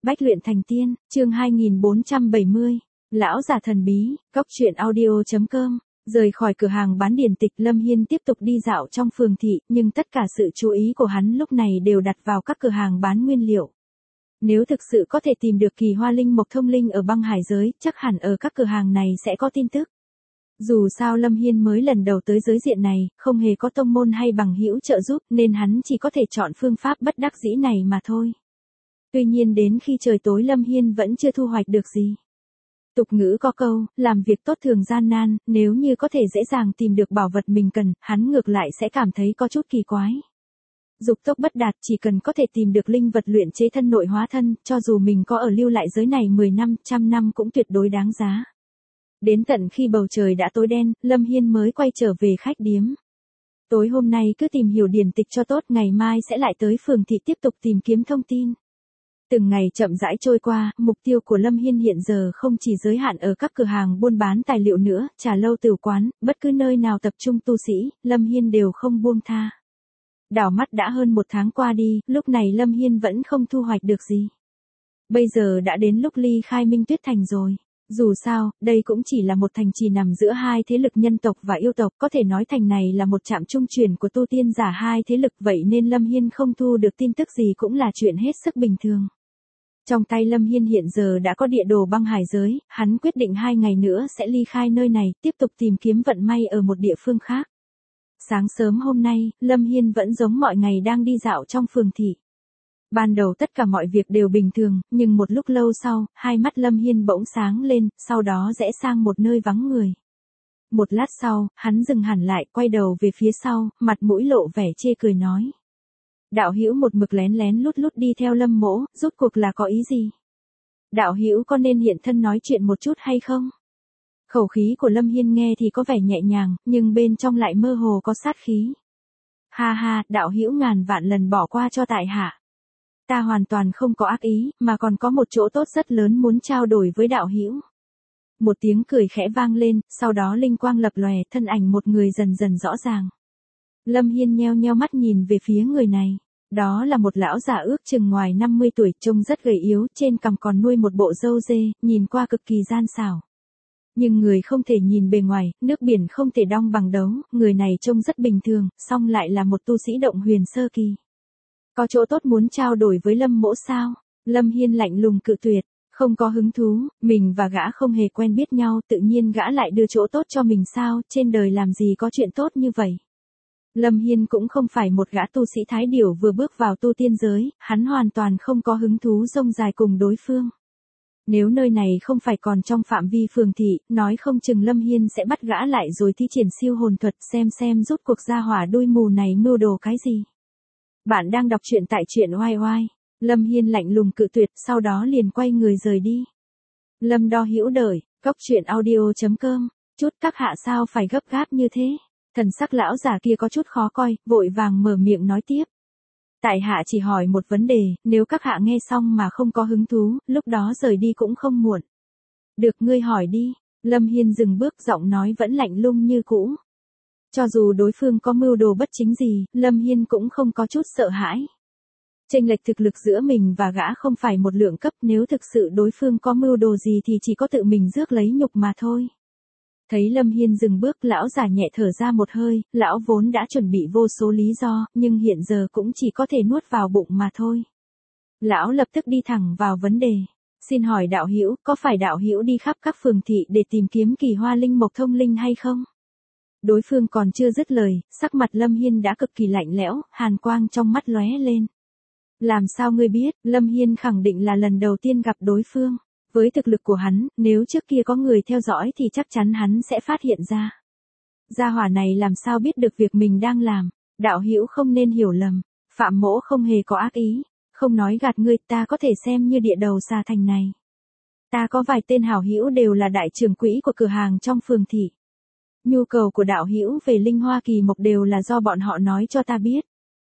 Bách luyện thành tiên, chương 2470, lão già thần bí, góc truyện audio.com. Rời khỏi cửa hàng bán điển tịch, Lâm Hiên tiếp tục đi dạo trong phường thị, nhưng tất cả sự chú ý của hắn lúc này đều đặt vào các cửa hàng bán nguyên liệu. Nếu thực sự có thể tìm được kỳ hoa linh mộc thông linh ở băng hải giới, chắc hẳn ở các cửa hàng này sẽ có tin tức. Dù sao Lâm Hiên mới lần đầu tới giới diện này, không hề có tông môn hay bằng hữu trợ giúp, nên hắn chỉ có thể chọn phương pháp bất đắc dĩ này mà thôi. Tuy nhiên đến khi trời tối Lâm Hiên vẫn chưa thu hoạch được gì. Tục ngữ có câu, làm việc tốt thường gian nan, nếu như có thể dễ dàng tìm được bảo vật mình cần, hắn ngược lại sẽ cảm thấy có chút kỳ quái. Dục tốc bất đạt, chỉ cần có thể tìm được linh vật luyện chế thân nội hóa thân, cho dù mình có ở lưu lại giới này 10 năm, 100 năm cũng tuyệt đối đáng giá. Đến tận khi bầu trời đã tối đen, Lâm Hiên mới quay trở về khách điếm. Tối hôm nay cứ tìm hiểu điển tịch cho tốt, ngày mai sẽ lại tới phường thị tiếp tục tìm kiếm thông tin. Từng ngày chậm rãi trôi qua, mục tiêu của Lâm Hiên hiện giờ không chỉ giới hạn ở các cửa hàng buôn bán tài liệu nữa, trà lâu tửu quán, bất cứ nơi nào tập trung tu sĩ, Lâm Hiên đều không buông tha. Đảo mắt đã hơn 1 tháng qua đi, lúc này Lâm Hiên vẫn không thu hoạch được gì. Bây giờ đã đến lúc ly khai Minh Tuyết Thành rồi. Dù sao, đây cũng chỉ là một thành trì nằm giữa hai thế lực nhân tộc và yêu tộc, có thể nói thành này là một trạm trung chuyển của tu tiên giả hai thế lực, vậy nên Lâm Hiên không thu được tin tức gì cũng là chuyện hết sức bình thường. Trong tay Lâm Hiên hiện giờ đã có địa đồ băng hải giới, hắn quyết định 2 ngày nữa sẽ ly khai nơi này, tiếp tục tìm kiếm vận may ở một địa phương khác. Sáng sớm hôm nay, Lâm Hiên vẫn giống mọi ngày đang đi dạo trong phường thị. Ban đầu tất cả mọi việc đều bình thường, nhưng một lúc lâu sau, hai mắt Lâm Hiên bỗng sáng lên, sau đó rẽ sang một nơi vắng người. Một lát sau, hắn dừng hẳn lại, quay đầu về phía sau, mặt mũi lộ vẻ chê cười nói. Đạo hữu một mực lén lén lút lút đi theo Lâm mỗ, rốt cuộc là có ý gì? Đạo hữu có nên hiện thân nói chuyện một chút hay không? Khẩu khí của Lâm Hiên nghe thì có vẻ nhẹ nhàng, nhưng bên trong lại mơ hồ có sát khí. Ha ha, đạo hữu ngàn vạn lần bỏ qua cho tại hạ. Ta hoàn toàn không có ác ý, mà còn có một chỗ tốt rất lớn muốn trao đổi với đạo hữu. Một tiếng cười khẽ vang lên, sau đó linh quang lập lòe, thân ảnh một người dần dần rõ ràng. Lâm Hiên nheo nheo mắt nhìn về phía người này. Đó là một lão già ước chừng ngoài 50 tuổi, trông rất gầy yếu, trên cằm còn nuôi một bộ râu dê, nhìn qua cực kỳ gian xảo. Nhưng người không thể nhìn bề ngoài, nước biển không thể đong bằng đấu, người này trông rất bình thường, song lại là một tu sĩ động huyền sơ kỳ. Có chỗ tốt muốn trao đổi với Lâm mỗ sao? Lâm Hiên lạnh lùng cự tuyệt, không có hứng thú, mình và gã không hề quen biết nhau, tự nhiên gã lại đưa chỗ tốt cho mình sao, trên đời làm gì có chuyện tốt như vậy. Lâm Hiên cũng không phải một gã tu sĩ thái điểu vừa bước vào tu tiên giới, hắn hoàn toàn không có hứng thú rông dài cùng đối phương. Nếu nơi này không phải còn trong phạm vi phường thị, nói không chừng Lâm Hiên sẽ bắt gã lại rồi thi triển siêu hồn thuật xem rút cuộc gia hỏa đuôi mù này mưu đồ cái gì. Bạn đang đọc truyện tại truyện oai oai. Lâm Hiên lạnh lùng cự tuyệt, sau đó liền quay người rời đi. Lâm đo hữu đợi, góc truyện audio.com, chút các hạ sao phải gấp gáp như thế. Thần sắc lão già kia có chút khó coi, vội vàng mở miệng nói tiếp. Tại hạ chỉ hỏi một vấn đề, nếu các hạ nghe xong mà không có hứng thú, lúc đó rời đi cũng không muộn. Được, ngươi hỏi đi. Lâm Hiên dừng bước, giọng nói vẫn lạnh lùng như cũ. Cho dù đối phương có mưu đồ bất chính gì, Lâm Hiên cũng không có chút sợ hãi. Chênh lệch thực lực giữa mình và gã không phải một lượng cấp, nếu thực sự đối phương có mưu đồ gì thì chỉ có tự mình rước lấy nhục mà thôi. Thấy Lâm Hiên dừng bước, lão già nhẹ thở ra một hơi, lão vốn đã chuẩn bị vô số lý do, nhưng hiện giờ cũng chỉ có thể nuốt vào bụng mà thôi. Lão lập tức đi thẳng vào vấn đề. Xin hỏi đạo hữu, có phải đạo hữu đi khắp các phường thị để tìm kiếm kỳ hoa linh mộc thông linh hay không? Đối phương còn chưa dứt lời, sắc mặt Lâm Hiên đã cực kỳ lạnh lẽo, hàn quang trong mắt lóe lên. Làm sao ngươi biết? Lâm Hiên khẳng định là lần đầu tiên gặp đối phương. Với thực lực của hắn, nếu trước kia có người theo dõi thì chắc chắn hắn sẽ phát hiện ra. Gia hỏa này làm sao biết được việc mình đang làm? Đạo hữu không nên hiểu lầm, Phạm mỗ không hề có ác ý, không nói gạt ngươi, ta có thể xem như địa đầu xa thành này. Ta có vài tên hảo hữu đều là đại trưởng quỹ của cửa hàng trong phường thị. Nhu cầu của đạo hữu về linh hoa kỳ mộc đều là do bọn họ nói cho ta biết.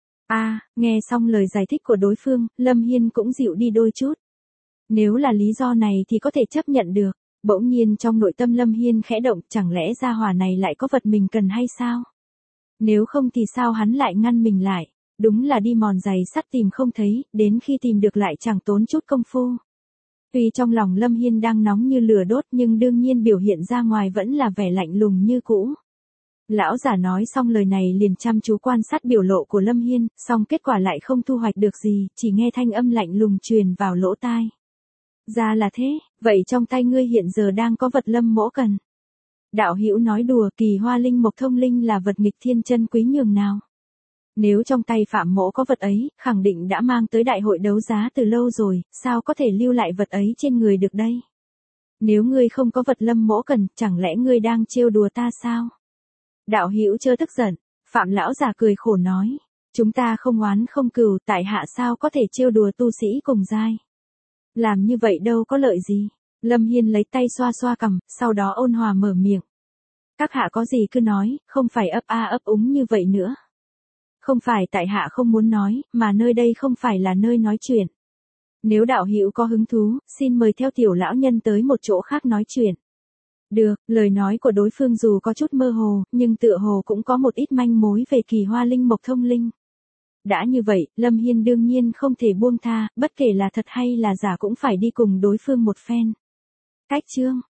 Nghe xong lời giải thích của đối phương, Lâm Hiên cũng dịu đi đôi chút. Nếu là lý do này thì có thể chấp nhận được. Bỗng nhiên trong nội tâm Lâm Hiên khẽ động, chẳng lẽ gia hỏa này lại có vật mình cần hay sao? Nếu không thì sao hắn lại ngăn mình lại? Đúng là đi mòn giày sắt tìm không thấy, đến khi tìm được lại chẳng tốn chút công phu. Tuy trong lòng Lâm Hiên đang nóng như lửa đốt nhưng đương nhiên biểu hiện ra ngoài vẫn là vẻ lạnh lùng như cũ. Lão giả nói xong lời này liền chăm chú quan sát biểu lộ của Lâm Hiên, song kết quả lại không thu hoạch được gì, chỉ nghe thanh âm lạnh lùng truyền vào lỗ tai. Ra là thế, vậy trong tay ngươi hiện giờ đang có vật Lâm mỗ cần. Đạo hữu nói đùa, Kỳ Hoa Linh Mộc Thông Linh là vật nghịch thiên chân quý nhường nào. Nếu trong tay Phạm mỗ có vật ấy, khẳng định đã mang tới đại hội đấu giá từ lâu rồi, sao có thể lưu lại vật ấy trên người được đây? Nếu ngươi không có vật Lâm mỗ cần, chẳng lẽ ngươi đang trêu đùa ta sao? Đạo hữu chớ tức giận, Phạm lão già cười khổ nói, chúng ta không oán không cừu, tại hạ sao có thể trêu đùa tu sĩ cùng giai. Làm như vậy đâu có lợi gì. Lâm Hiên lấy tay xoa xoa cằm, sau đó ôn hòa mở miệng. Các hạ có gì cứ nói, không phải ấp a ấp úng như vậy nữa. Không phải tại hạ không muốn nói, mà nơi đây không phải là nơi nói chuyện. Nếu đạo hữu có hứng thú, xin mời theo tiểu lão nhân tới một chỗ khác nói chuyện. Được, lời nói của đối phương dù có chút mơ hồ, nhưng tựa hồ cũng có một ít manh mối về Kỳ Hoa Linh Mộc Thông Linh. Đã như vậy, Lâm Hiên đương nhiên không thể buông tha, bất kể là thật hay là giả cũng phải đi cùng đối phương một phen. Cách chương